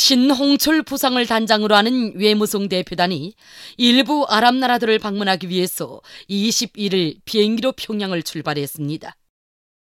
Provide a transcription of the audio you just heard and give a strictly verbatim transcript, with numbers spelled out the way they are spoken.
신홍철 부상을 단장으로 하는 외무성 대표단이 일부 아랍 나라들을 방문하기 위해서 이십일 일 비행기로 평양을 출발했습니다.